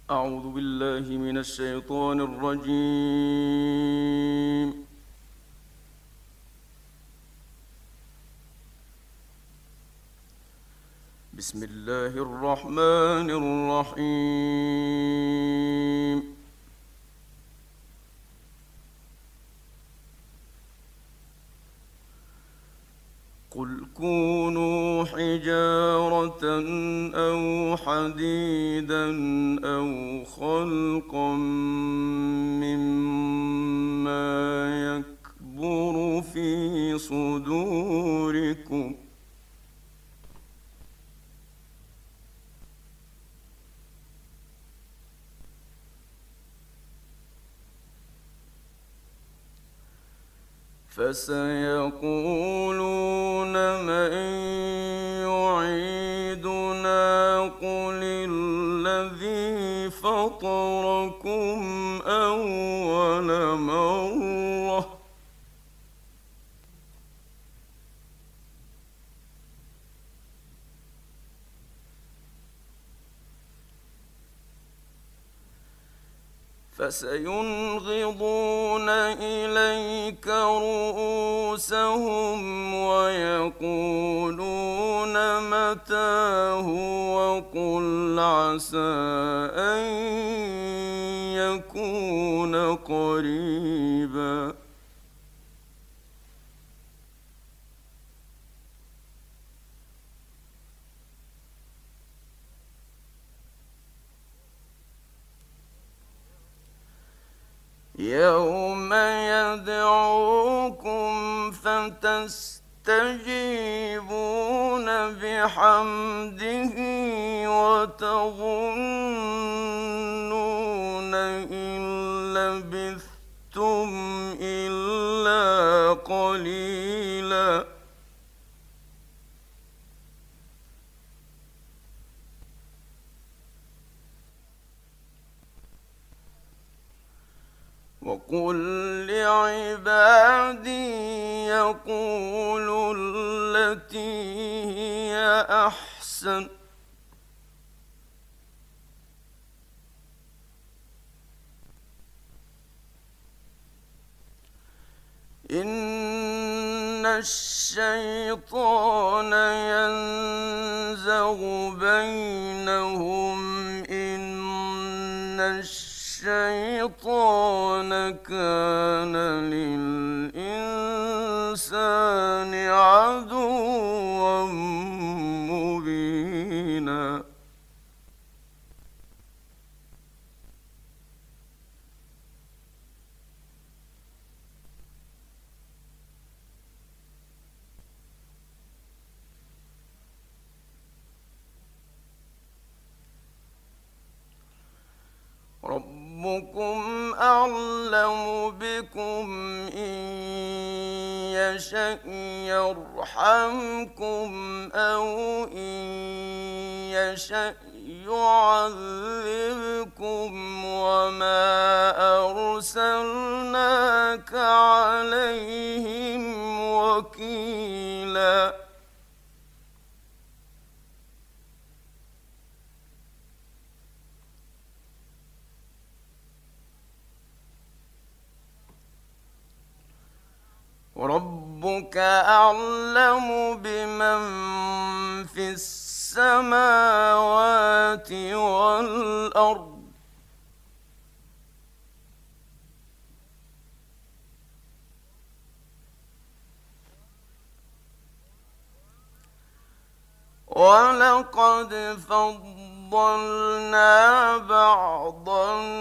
أعوذ بالله من الشيطان الرجيم. بسم الله الرحمن الرحيم. قل كونوا حجارة أو حديدا أو خلقا مما يكبر في صدوركم فسيقولون من يعيدنا قل الذي فطركم أول مرة فسينغضون إليك رؤوسهم ويقولون متى هو قل عسى أن يكون قريبا يوم يدعوكم فتستجيبون بحمده وتظنون إن لبثتم إلا قليلا وقل لعبادي يقولوا التي هي أحسن إن الشيطان ينزغ بينهم إن الشيطان كان للإنسان عدوا مبينا ربكم أعلم بكم إن يشأ يرحمكم أو إن يشأ يعذبكم وما أرسلناك عليهم وكيلا وربك أعلم بمن في السماوات والأرض ولقد فضلنا بعض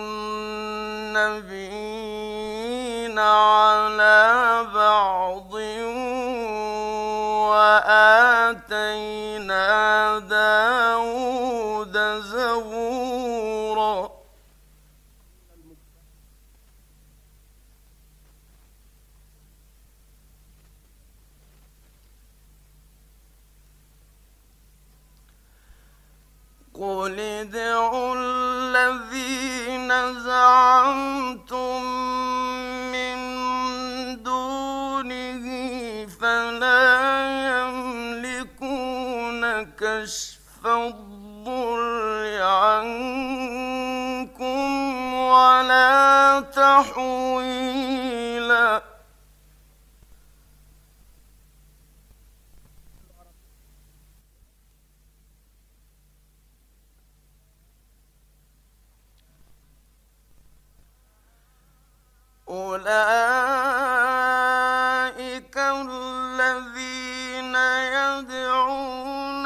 النبيين على بعض وآتينا داود زبورا قل ادعوا الذين زعمتم من دونه فلا يملكون كشف الضر عنكم ولا تحويلا أولئك الذين يدعون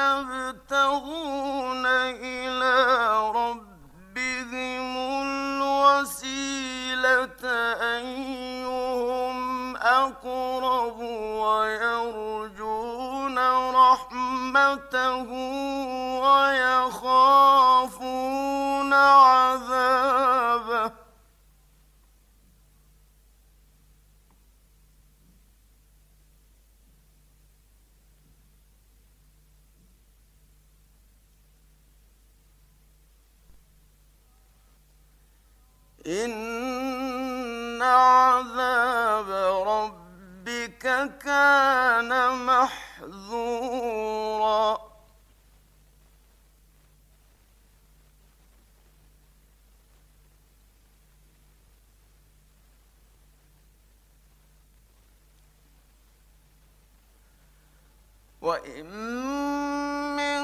يبتغون إلى ربهم الوسيلة أيهم أقرب ويرجون رحمته ويخافون عذابه إن عذاب ربك كان محذورا وإن من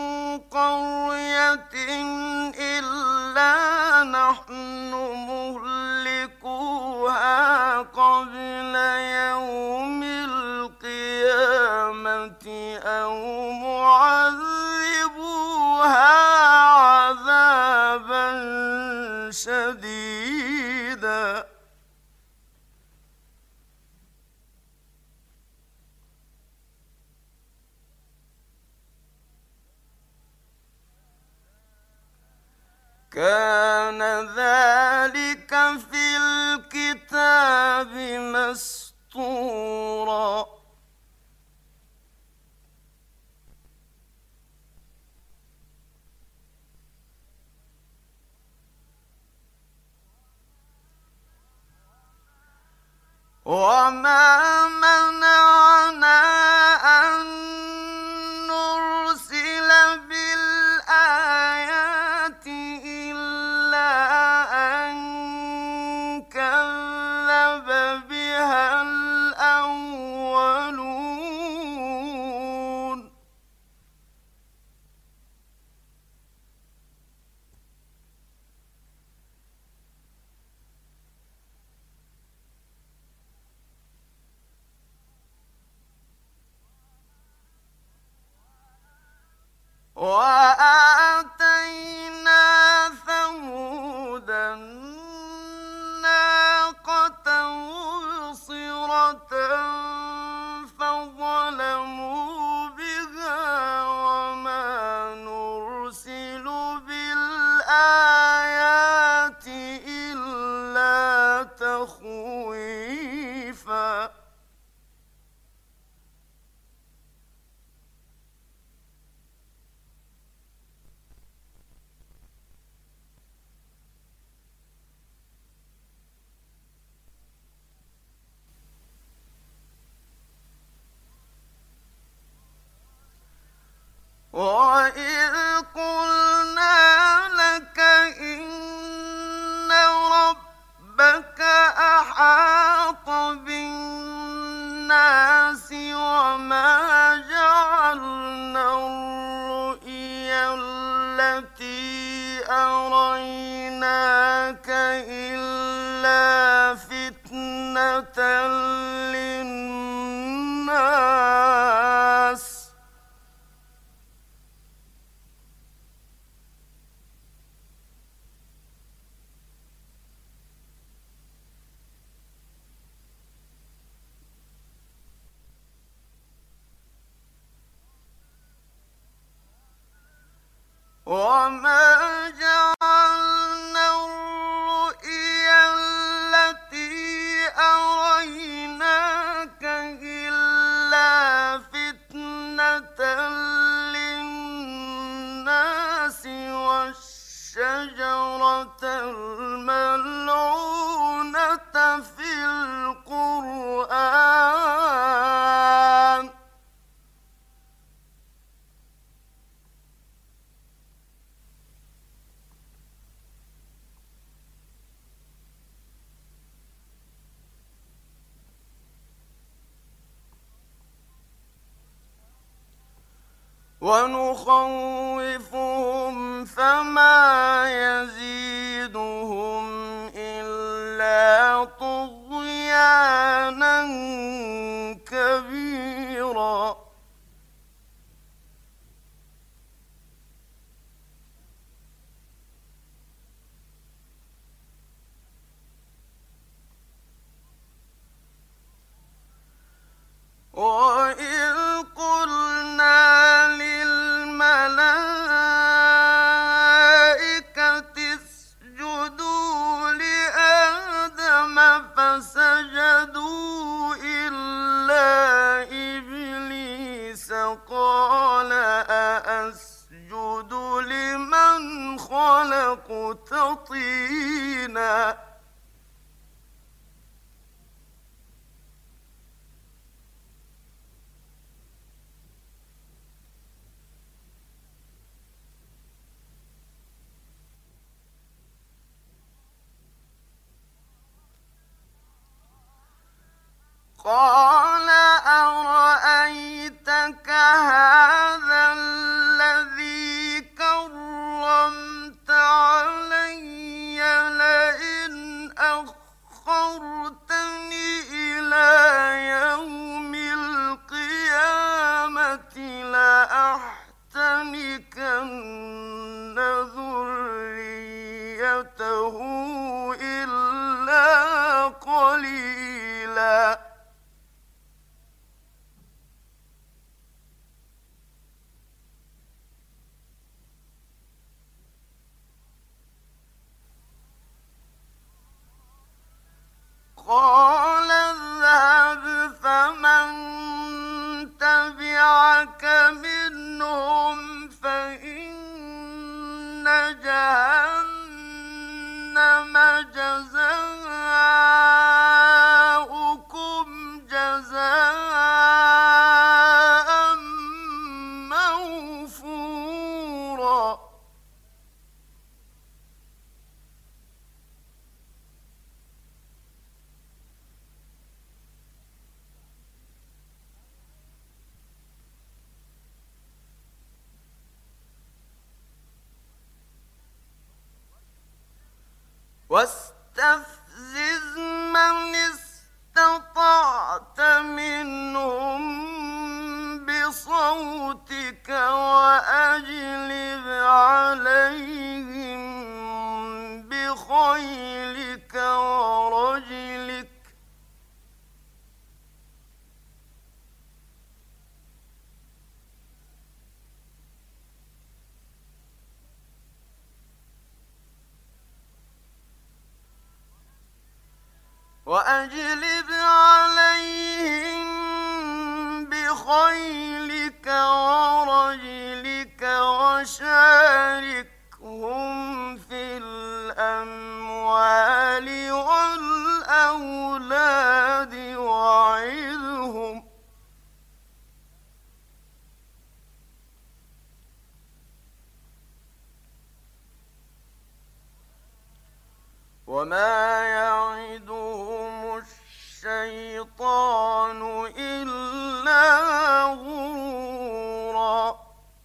قرية إلا نحن مهلكوها قبل يوم القيامة أو معذبوها عذابا شديدا كان ذلك في الكتاب مسطورا وما منعنا أن نرسل بالآيات إلا أن كذب بها الأولون وآتينا ثمود الناقة مبصرة فظلموا بها وما نرسل بالآيات إلا تخويفا وإذ قلنا لك إن ربك أحاط بالناس وما جعلنا الرؤيا التي أريناك إلا فتنة للناس وما جعلنا الرؤيا التي أريناك إلا فتنة للناس والشجرة الملعونة في القرآن ونخوفهم فما يزيدهم إلا طغيانا كبيرا. وإذ قلنا للملائكة اسجدوا لآدم فسجدوا إلا إبليس قال أأسجد لمن خلقت طينا. قال أرأيتك هذا الذي كرمت علي لئن أخرتني إلى يوم القيامة لأحتنكن ذريته إلا قليلا. قال اذهب فمن تبعك منهم فإن جهنم جزاؤكم جزاء موفورا. واستفزز من استطعت منهم بصوتك وأجلب عليهم بخيلك ورجلك وأجلب عليهم بخيلك ورجلك وشاركهم في الأموال والأولاد وعظهم وما يعدهم الشيطان إلا غرورا.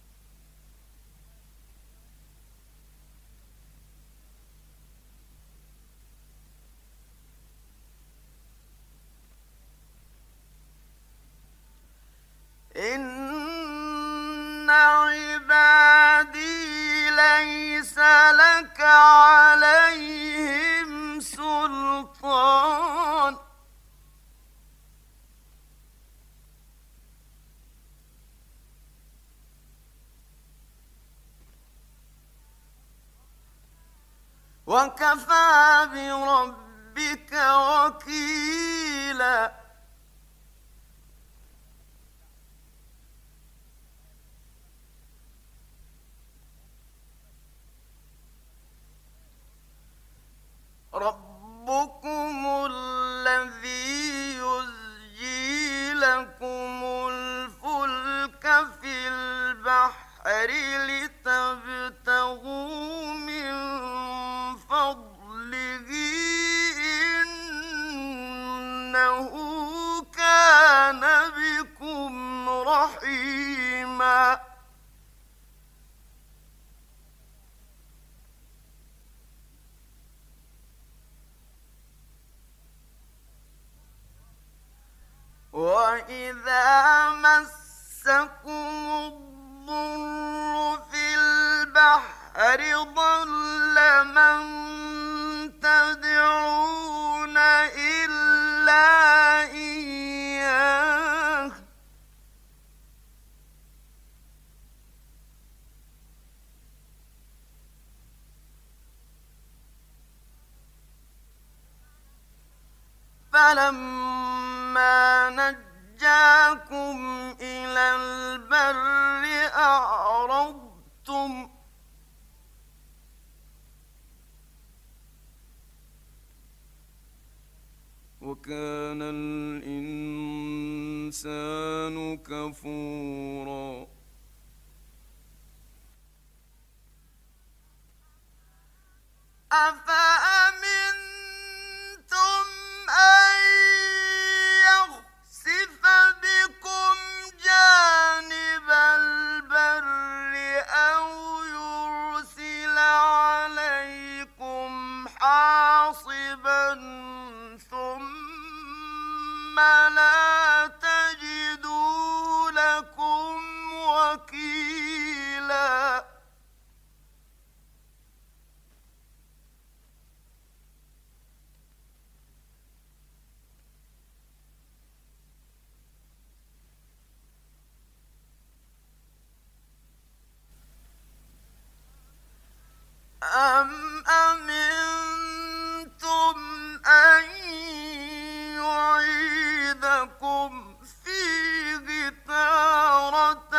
إن عبادي ليس لك عليهم سلطان وكفى بربك وكيلا. ربكم الذي يزجي لكم الفلك في البحر لتبتغوا من فضله إنه كان بكم رحيما. وإذا مسكم الضر في البحر ضل من تدعون إلا إياه فلما نجاكم إلى البر أعرضتم وكان الإنسان كفورا أفأمنتم أن يخسف بكم جانب البر أو يرسل عليكم حاصبا ثم لا تجدوا لكم وكيلا أم أمنتم أن يعيدكم فيه تارة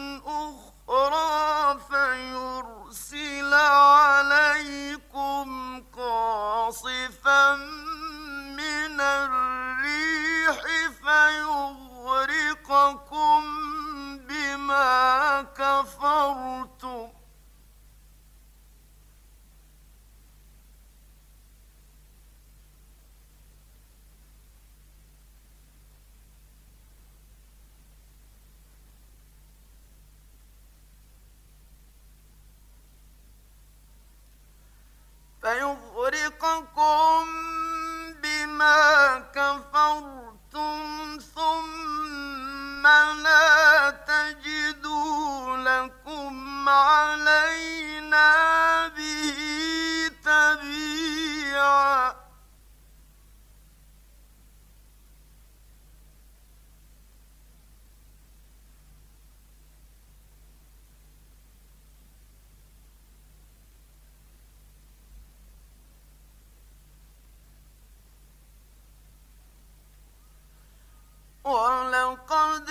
أخرى فيرسل عليكم قاصفا من الريح فيغرقكم بما كفرتم ثم لا تجدوا لكم علينا به تبيعا ولقد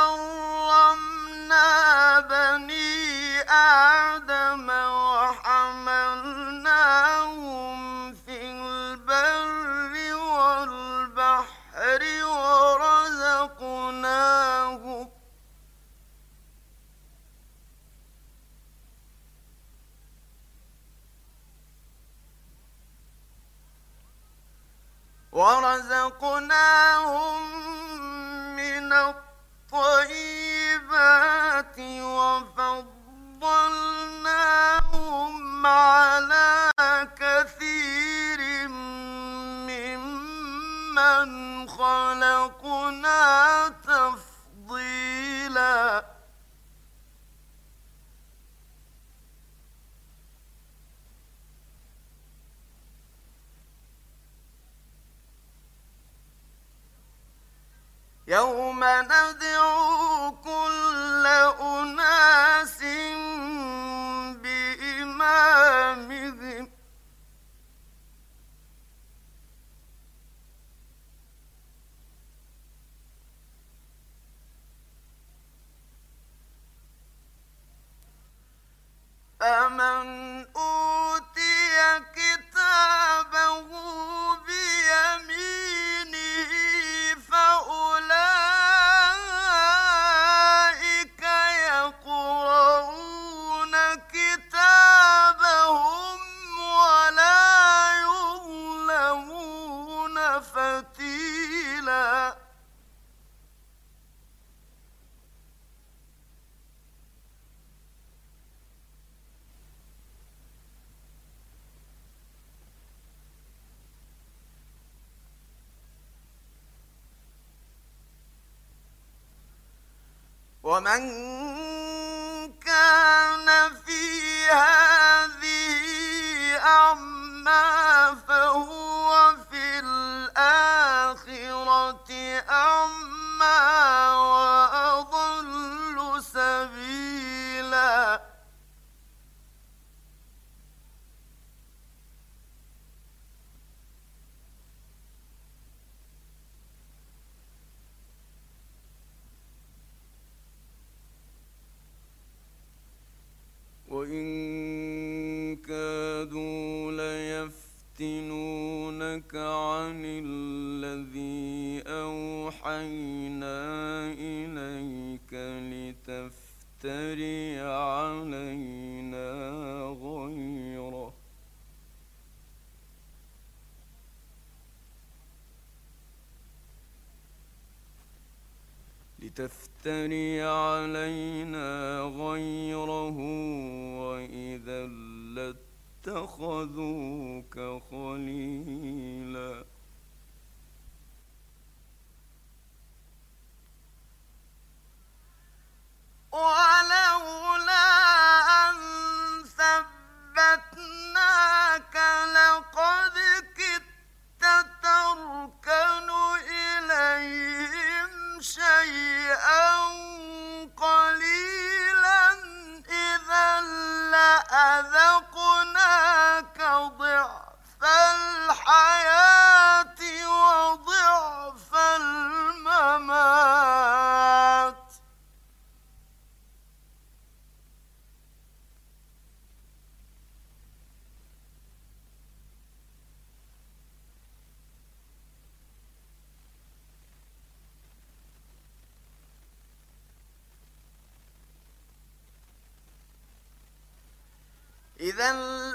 كرمنا بني آدم وحملناهم في البر والبحر ورزقناهم من الطيبات وفضلناهم على كثير ممن خلقنا تفضيلا يوم ندعو كل أناس بإمامهم فمن أوتي كتابه بيمينه فأولئك يقرؤون كتابهم ولا يظلمون فتيلا ومن كان في هذه أعمى فهو في الآخرة أعمى وأضل سبيلا. وإن كادوا ليفتنونك عن الذي أوحينا إليك لتفتري علينا غيره وإذا لاتخذوك خليلا. ولولا أن ثبتناك لقد كدت تركن إليهم شيئا قليلا إذا لأذقناك ضعف الحياة وضعف الممات. إذا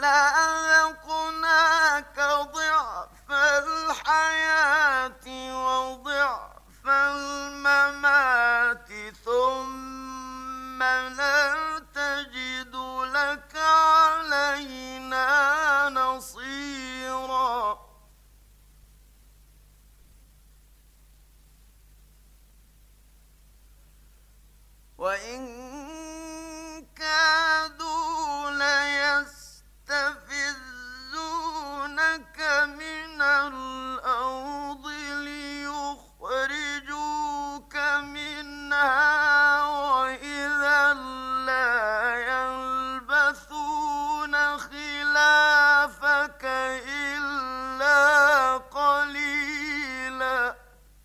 لأذقناك ضعف الحياة وضعف الممات ثم لا تجد لك علينا نصيرا. وإن كادوا ليستفزونك من الأرض ليخرجوك منها وإذا لا يلبثون خلافك إلا قليلا.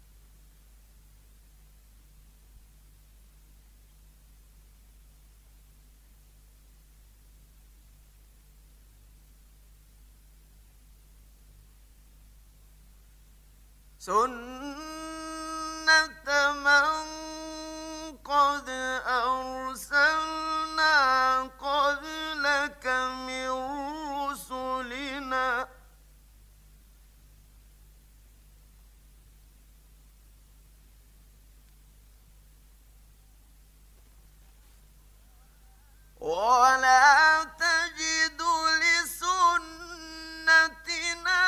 سنة من قد أرسلنا قبلك من رسلنا ولا تجد لسنتنا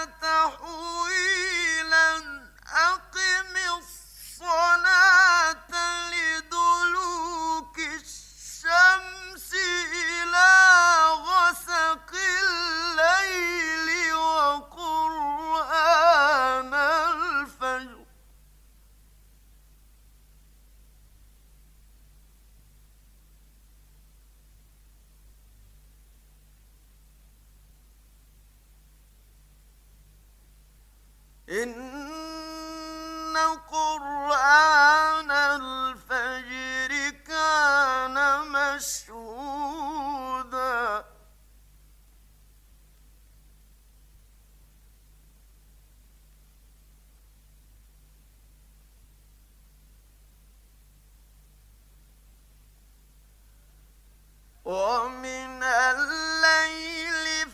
تحويلا. أقم الصلاة لدلوك الشمس إلى غسق الليل وقرآن الفجر إن قرآن الفجر كان مشهودا. ومن الليل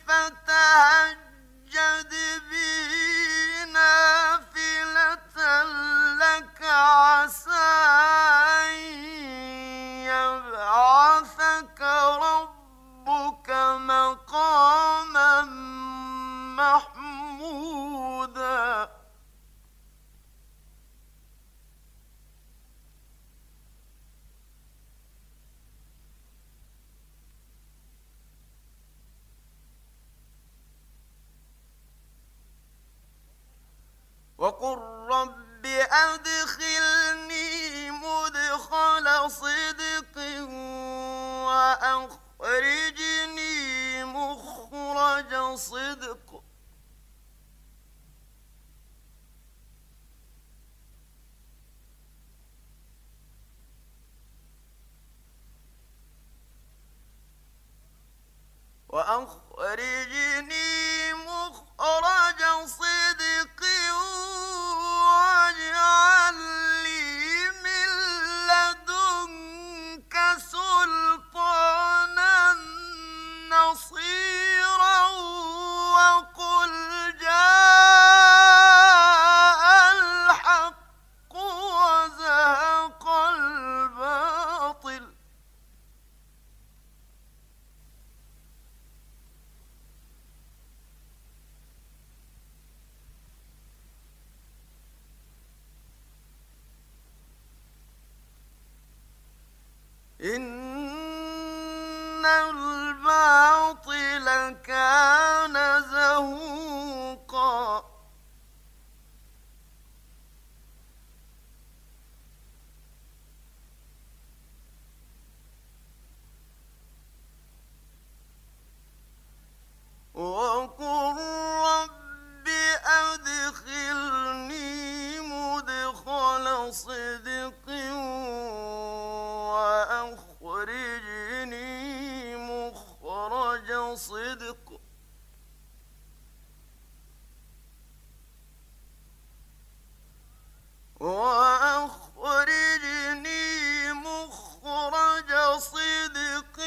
فتهجد به نافلة لك عسى أن يبعثك ربك مقاما محمودا. وقل رب أدخلني مدخل صدق وأخرجني مخرج صدق وأخرجني مخرج صدق واجعل لي من لدنك سلطانا نصيرا وقل جاء الحق وزهق الباطل إن الباطل كان زهوقا وقل رب أدخلني مدخل صدق وأخرجني مخرج صدق وأخرجني مخرج صدق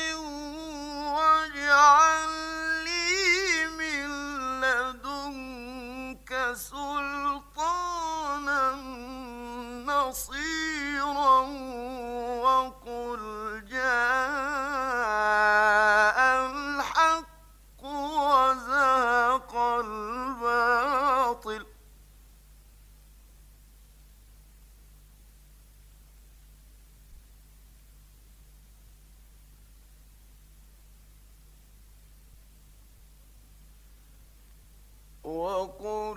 واجعل لي من لدنك سلطانا نصيرا وقل جاء الحق وزهق الباطل وقل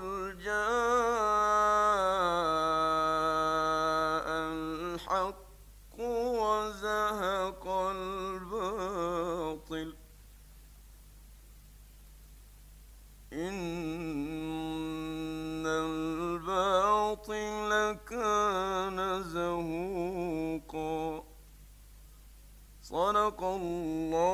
جاء الحق وزهق الباطل إن الباطل كان زهوقا صدق الله